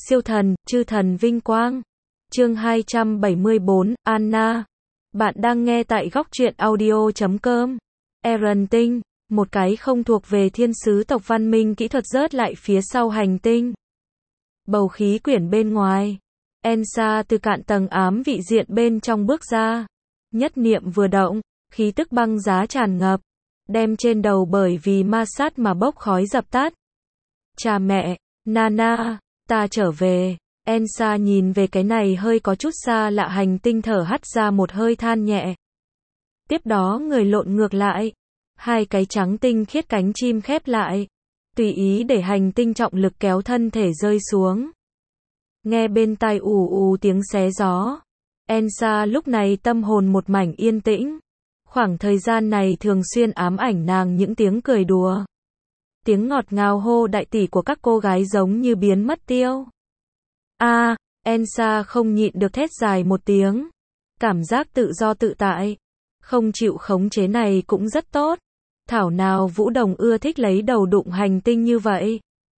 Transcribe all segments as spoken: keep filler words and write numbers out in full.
Siêu thần, chư thần vinh quang. Chương hai trăm bảy mươi bốn, Anna. Bạn đang nghe tại góc truyện audio chấm com. Eren tinh, một cái không thuộc về thiên sứ tộc văn minh kỹ thuật rớt lại phía sau hành tinh. Bầu khí quyển bên ngoài. Ensa từ cạn tầng ám vị diện bên trong bước ra. Nhất niệm vừa động, khí tức băng giá tràn ngập, đem trên đầu bởi vì ma sát mà bốc khói dập tắt. Cha mẹ, Nana, ta trở về. Ensa nhìn về cái này hơi có chút xa lạ hành tinh thở hắt ra một hơi than nhẹ. Tiếp đó người lộn ngược lại. Hai cái trắng tinh khiết cánh chim khép lại. Tùy ý để hành tinh trọng lực kéo thân thể rơi xuống. Nghe bên tai ù ù tiếng xé gió. Ensa lúc này tâm hồn một mảnh yên tĩnh. Khoảng thời gian này thường xuyên ám ảnh nàng những tiếng cười đùa. Tiếng ngọt ngào hô đại tỷ của các cô gái giống như biến mất tiêu. A, à, Ensa không nhịn được thét dài một tiếng. Cảm giác tự do tự tại, không chịu khống chế này cũng rất tốt. Thảo nào Vũ Đồng ưa thích lấy đầu đụng hành tinh như vậy.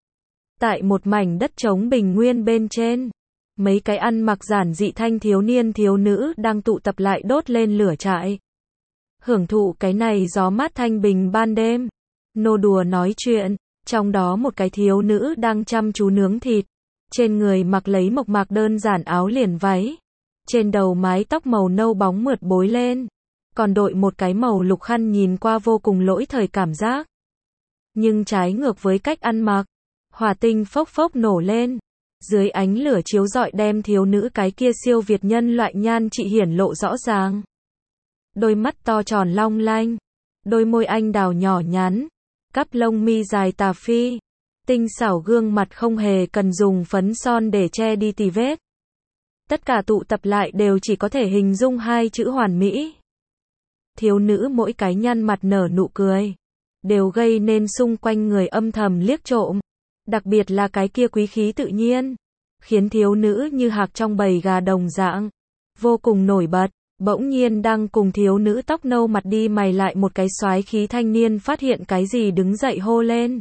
Tại một mảnh đất trống bình nguyên bên trên, mấy cái ăn mặc giản dị thanh thiếu niên thiếu nữ đang tụ tập lại đốt lên lửa trại. Hưởng thụ cái này gió mát thanh bình ban đêm. Nô đùa nói chuyện, trong đó một cái thiếu nữ đang chăm chú nướng thịt. Trên người mặc lấy mộc mạc đơn giản áo liền váy. Trên đầu mái tóc màu nâu bóng mượt bối lên. Còn đội một cái màu lục khăn nhìn qua vô cùng lỗi thời cảm giác. Nhưng trái ngược với cách ăn mặc, hỏa tinh phốc phốc nổ lên. Dưới ánh lửa chiếu rọi đem thiếu nữ cái kia siêu việt nhân loại nhan trị hiển lộ rõ ràng. Đôi mắt to tròn long lanh, đôi môi anh đào nhỏ nhắn, cắp lông mi dài tà phi, tinh xảo gương mặt không hề cần dùng phấn son để che đi tì vết. Tất cả tụ tập lại đều chỉ có thể hình dung hai chữ hoàn mỹ. Thiếu nữ mỗi cái nhăn mặt nở nụ cười, đều gây nên xung quanh người âm thầm liếc trộm. Đặc biệt là cái kia quý khí tự nhiên, khiến thiếu nữ như hạc trong bầy gà đồng dạng, vô cùng nổi bật. Bỗng nhiên đang cùng thiếu nữ tóc nâu mặt đi mày lại một cái soái khí thanh niên phát hiện cái gì đứng dậy hô lên.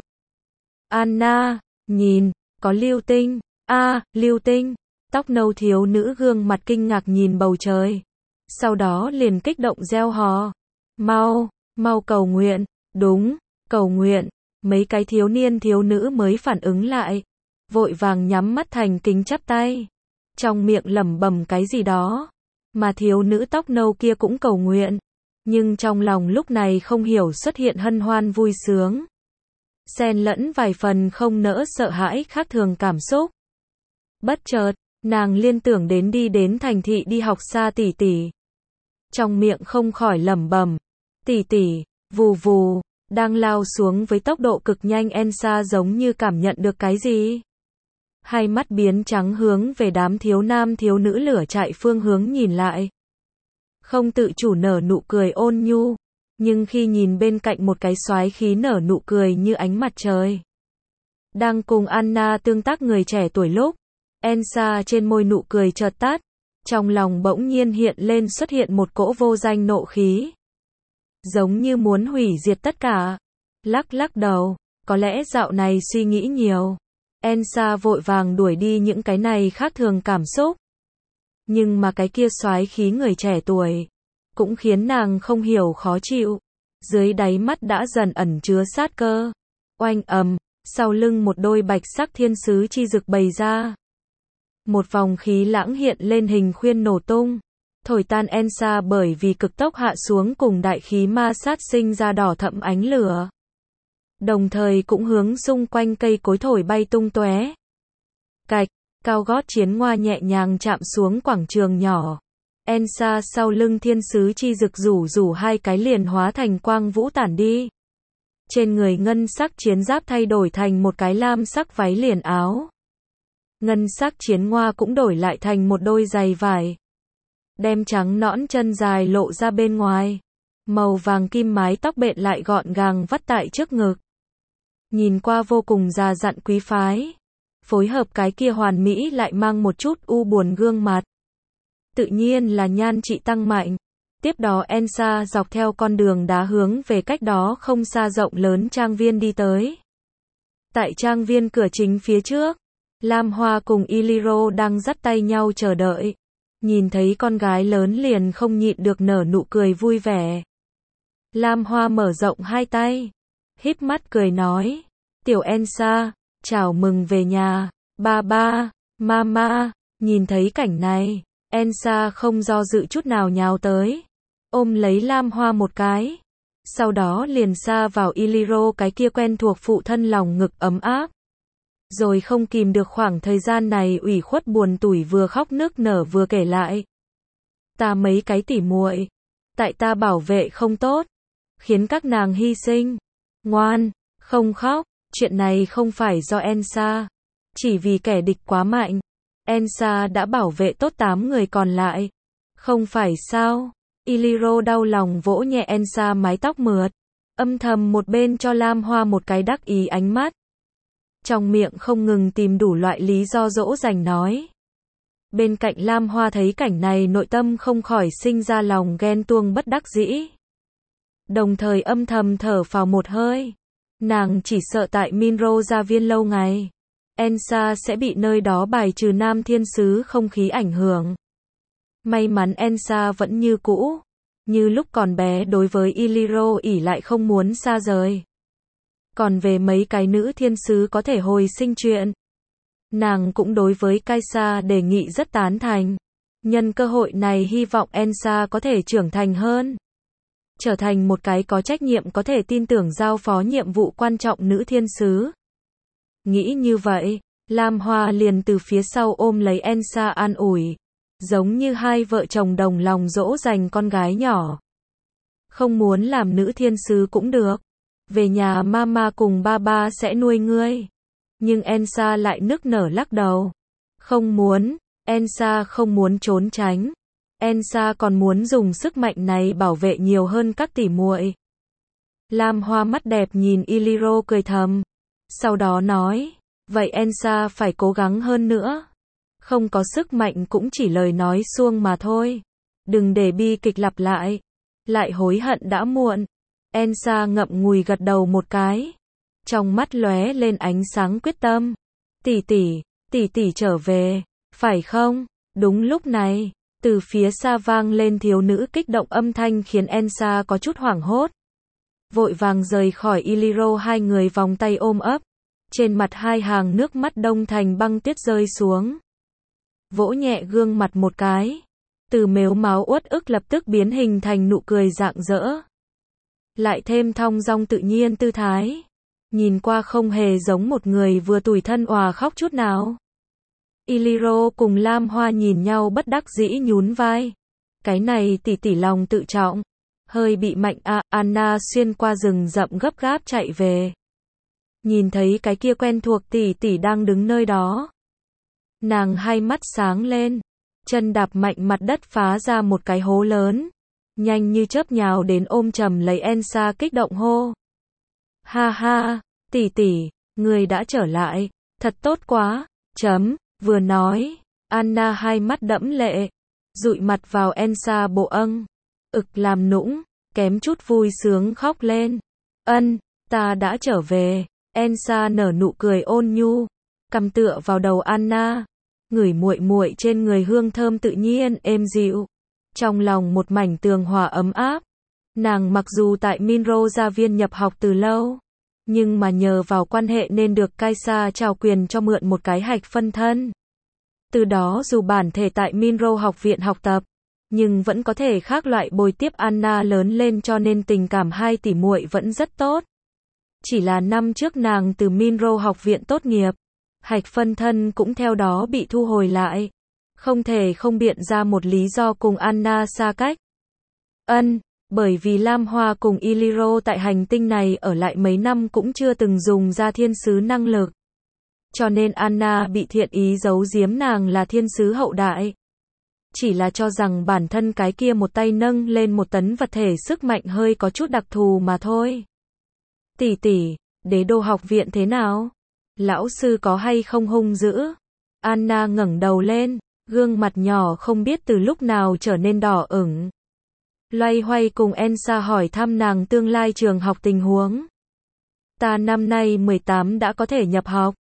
Anna, nhìn, có lưu tinh. A, à, lưu tinh. Tóc nâu thiếu nữ gương mặt kinh ngạc nhìn bầu trời. Sau đó liền kích động reo hò. Mau, mau cầu nguyện. Đúng, cầu nguyện. Mấy cái thiếu niên thiếu nữ mới phản ứng lại. Vội vàng nhắm mắt thành kính chắp tay. Trong miệng lẩm bẩm cái gì đó. Mà thiếu nữ tóc nâu kia cũng cầu nguyện. Nhưng trong lòng lúc này không hiểu xuất hiện hân hoan vui sướng. Xen lẫn vài phần không nỡ sợ hãi khác thường cảm xúc. Bất chợt, nàng liên tưởng đến đi đến thành thị đi học xa tỷ tỷ. Trong miệng không khỏi lẩm bẩm. Tỷ tỷ, vù vù, đang lao xuống với tốc độ cực nhanh. Ensa giống như cảm nhận được cái gì. Hai mắt biến trắng hướng về đám thiếu nam thiếu nữ lửa trại phương hướng nhìn lại. Không tự chủ nở nụ cười ôn nhu. Nhưng khi nhìn bên cạnh một cái soái khí nở nụ cười như ánh mặt trời. Đang cùng Anna tương tác người trẻ tuổi lúc. Ensa trên môi nụ cười chợt tắt. Trong lòng bỗng nhiên hiện lên xuất hiện một cỗ vô danh nộ khí. Giống như muốn hủy diệt tất cả. Lắc lắc đầu. Có lẽ dạo này suy nghĩ nhiều. Ensa vội vàng đuổi đi những cái này khác thường cảm xúc. Nhưng mà cái kia soái khí người trẻ tuổi cũng khiến nàng không hiểu khó chịu. Dưới đáy mắt đã dần ẩn chứa sát cơ. Oanh ầm, sau lưng một đôi bạch sắc thiên sứ chi rực bày ra. Một vòng khí lãng hiện lên hình khuyên nổ tung. Thổi tan Ensa bởi vì cực tốc hạ xuống cùng đại khí ma sát sinh ra đỏ thẫm ánh lửa. Đồng thời cũng hướng xung quanh cây cối thổi bay tung tóe. Cạch, cao gót chiến ngoa nhẹ nhàng chạm xuống quảng trường nhỏ. Ensa sau lưng thiên sứ chi rực rủ rủ hai cái liền hóa thành quang vũ tản đi. Trên người ngân sắc chiến giáp thay đổi thành một cái lam sắc váy liền áo. Ngân sắc chiến ngoa cũng đổi lại thành một đôi giày vải. Đem trắng nõn chân dài lộ ra bên ngoài. Màu vàng kim mái tóc bện lại gọn gàng vắt tại trước ngực. Nhìn qua vô cùng già dặn quý phái. Phối hợp cái kia hoàn mỹ lại mang một chút u buồn gương mặt. Tự nhiên là nhan trị tăng mạnh. Tiếp đó Ensa dọc theo con đường đá hướng về cách đó không xa rộng lớn trang viên đi tới. Tại trang viên cửa chính phía trước, Lam Hoa cùng Iliro đang dắt tay nhau chờ đợi. Nhìn thấy con gái lớn liền không nhịn được nở nụ cười vui vẻ. Lam Hoa mở rộng hai tay, híp mắt cười nói, tiểu Elsa, chào mừng về nhà, ba ba, mama. Nhìn thấy cảnh này, Elsa không do dự chút nào nhào tới, ôm lấy Lam Hoa một cái, sau đó liền sa vào Iliro cái kia quen thuộc phụ thân lòng ngực ấm áp. Rồi không kìm được khoảng thời gian này ủy khuất buồn tủi vừa khóc nức nở vừa kể lại. Ta mấy cái tỉ muội, tại ta bảo vệ không tốt, khiến các nàng hy sinh. Ngoan, không khóc, chuyện này không phải do Elsa, chỉ vì kẻ địch quá mạnh. Elsa đã bảo vệ tốt tám người còn lại. Không phải sao? Iliro đau lòng vỗ nhẹ Elsa mái tóc mượt, âm thầm một bên cho Lam Hoa một cái đắc ý ánh mắt. Trong miệng không ngừng tìm đủ loại lý do dỗ dành nói. Bên cạnh Lam Hoa thấy cảnh này nội tâm không khỏi sinh ra lòng ghen tuông bất đắc dĩ. Đồng thời âm thầm thở phào một hơi. Nàng chỉ sợ tại Minro gia viên lâu ngày, Elsa sẽ bị nơi đó bài trừ nam thiên sứ không khí ảnh hưởng. May mắn Elsa vẫn như cũ, như lúc còn bé đối với Iliro ỷ lại không muốn xa rời. Còn về mấy cái nữ thiên sứ có thể hồi sinh chuyện, nàng cũng đối với Kaisa đề nghị rất tán thành. Nhân cơ hội này hy vọng Elsa có thể trưởng thành hơn, trở thành một cái có trách nhiệm có thể tin tưởng giao phó nhiệm vụ quan trọng nữ thiên sứ. Nghĩ như vậy, Lam Hoa liền từ phía sau ôm lấy Elsa an ủi, giống như hai vợ chồng đồng lòng dỗ dành con gái nhỏ. Không muốn làm nữ thiên sứ cũng được, về nhà mama cùng baba sẽ nuôi ngươi. Nhưng Elsa lại nức nở lắc đầu. Không muốn, Elsa không muốn trốn tránh. Elsa còn muốn dùng sức mạnh này bảo vệ nhiều hơn các tỷ muội. Lam Hoa mắt đẹp nhìn Iliro cười thầm. Sau đó nói, vậy Elsa phải cố gắng hơn nữa. Không có sức mạnh cũng chỉ lời nói suông mà thôi. Đừng để bi kịch lặp lại. Lại hối hận đã muộn. Elsa ngậm ngùi gật đầu một cái. Trong mắt lóe lên ánh sáng quyết tâm. Tỷ tỷ, tỷ tỷ trở về, phải không? Đúng lúc này, từ phía xa vang lên thiếu nữ kích động âm thanh khiến Elsa có chút hoảng hốt. Vội vàng rời khỏi Iliro, hai người vòng tay ôm ấp. Trên mặt hai hàng nước mắt đông thành băng tuyết rơi xuống. Vỗ nhẹ gương mặt một cái. Từ mếu máu uất ức lập tức biến hình thành nụ cười rạng rỡ. Lại thêm thong dong tự nhiên tư thái. Nhìn qua không hề giống một người vừa tủi thân òa khóc chút nào. Iliro cùng Lam Hoa nhìn nhau bất đắc dĩ nhún vai. Cái này tỷ tỷ lòng tự trọng. Hơi bị mạnh à, Anna xuyên qua rừng rậm gấp gáp chạy về. Nhìn thấy cái kia quen thuộc tỷ tỷ đang đứng nơi đó. Nàng hai mắt sáng lên. Chân đạp mạnh mặt đất phá ra một cái hố lớn. Nhanh như chớp nhào đến ôm chầm lấy Elsa kích động hô. Ha ha, tỷ tỷ, người đã trở lại, thật tốt quá, chấm, vừa nói, Anna hai mắt đẫm lệ, dụi mặt vào Elsa bộ âng, ực làm nũng, kém chút vui sướng khóc lên. Ân, ta đã trở về, Elsa nở nụ cười ôn nhu, cầm tựa vào đầu Anna, ngửi muội muội trên người hương thơm tự nhiên êm dịu, trong lòng một mảnh tường hòa ấm áp. Nàng mặc dù tại Minro gia viên nhập học từ lâu, nhưng mà nhờ vào quan hệ nên được Kaisa trao quyền cho mượn một cái hạch phân thân. Từ đó dù bản thể tại Minro học viện học tập, nhưng vẫn có thể khác loại bồi tiếp Anna lớn lên, cho nên tình cảm hai tỷ muội vẫn rất tốt. Chỉ là năm trước nàng từ Minro học viện tốt nghiệp, hạch phân thân cũng theo đó bị thu hồi lại. Không thể không biện ra một lý do cùng Anna xa cách. Ân, bởi vì Lam Hoa cùng Iliro tại hành tinh này ở lại mấy năm cũng chưa từng dùng ra thiên sứ năng lực. Cho nên Anna bị thiện ý giấu giếm nàng là thiên sứ hậu đại. Chỉ là cho rằng bản thân cái kia một tay nâng lên một tấn vật thể sức mạnh hơi có chút đặc thù mà thôi. Tỷ tỷ, đế đô học viện thế nào? Lão sư có hay không hung dữ? Anna ngẩng đầu lên, gương mặt nhỏ không biết từ lúc nào trở nên đỏ ửng. Loay hoay cùng Elsa hỏi thăm nàng tương lai trường học tình huống. Ta năm nay mười tám đã có thể nhập học.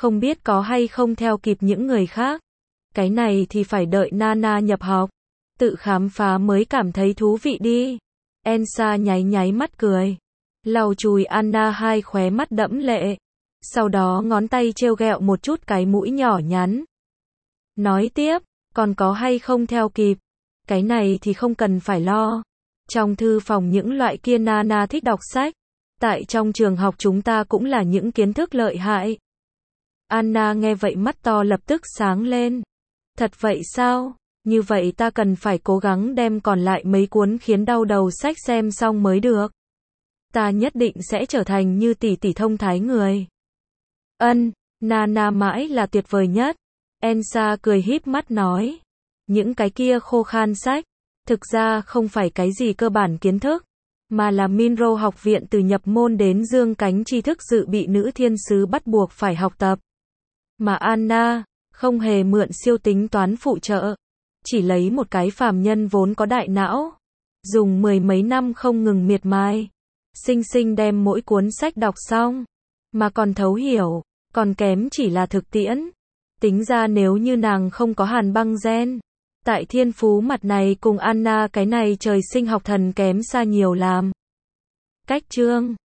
không biết có hay không theo kịp những người khác. Cái này thì phải đợi Nana nhập học, tự khám phá mới cảm thấy thú vị đi. Elsa nháy nháy mắt cười, lau chùi Anna hai khóe mắt đẫm lệ. Sau đó ngón tay trêu ghẹo một chút cái mũi nhỏ nhắn. Nói tiếp, còn có hay không theo kịp, cái này thì không cần phải lo. Trong thư phòng những loại kia Nana thích đọc sách. Tại trong trường học chúng ta cũng là những kiến thức lợi hại. Anna nghe vậy mắt to lập tức sáng lên. Thật vậy sao? Như vậy ta cần phải cố gắng đem còn lại mấy cuốn khiến đau đầu sách xem xong mới được. Ta nhất định sẽ trở thành như tỷ tỷ thông thái người. Ân, Nana mãi là tuyệt vời nhất. Elsa cười híp mắt nói. Những cái kia khô khan sách, thực ra không phải cái gì cơ bản kiến thức, mà là Monroe học viện từ nhập môn đến dương cánh tri thức dự bị nữ thiên sứ bắt buộc phải học tập. Mà Anna, không hề mượn siêu tính toán phụ trợ, chỉ lấy một cái phàm nhân vốn có đại não, dùng mười mấy năm không ngừng miệt mài, sinh sinh đem mỗi cuốn sách đọc xong, mà còn thấu hiểu, còn kém chỉ là thực tiễn. Tính ra nếu như nàng không có hàn băng gen, tại thiên phú mặt này cùng Anna cái này trời sinh học thần kém xa nhiều làm. Cách chương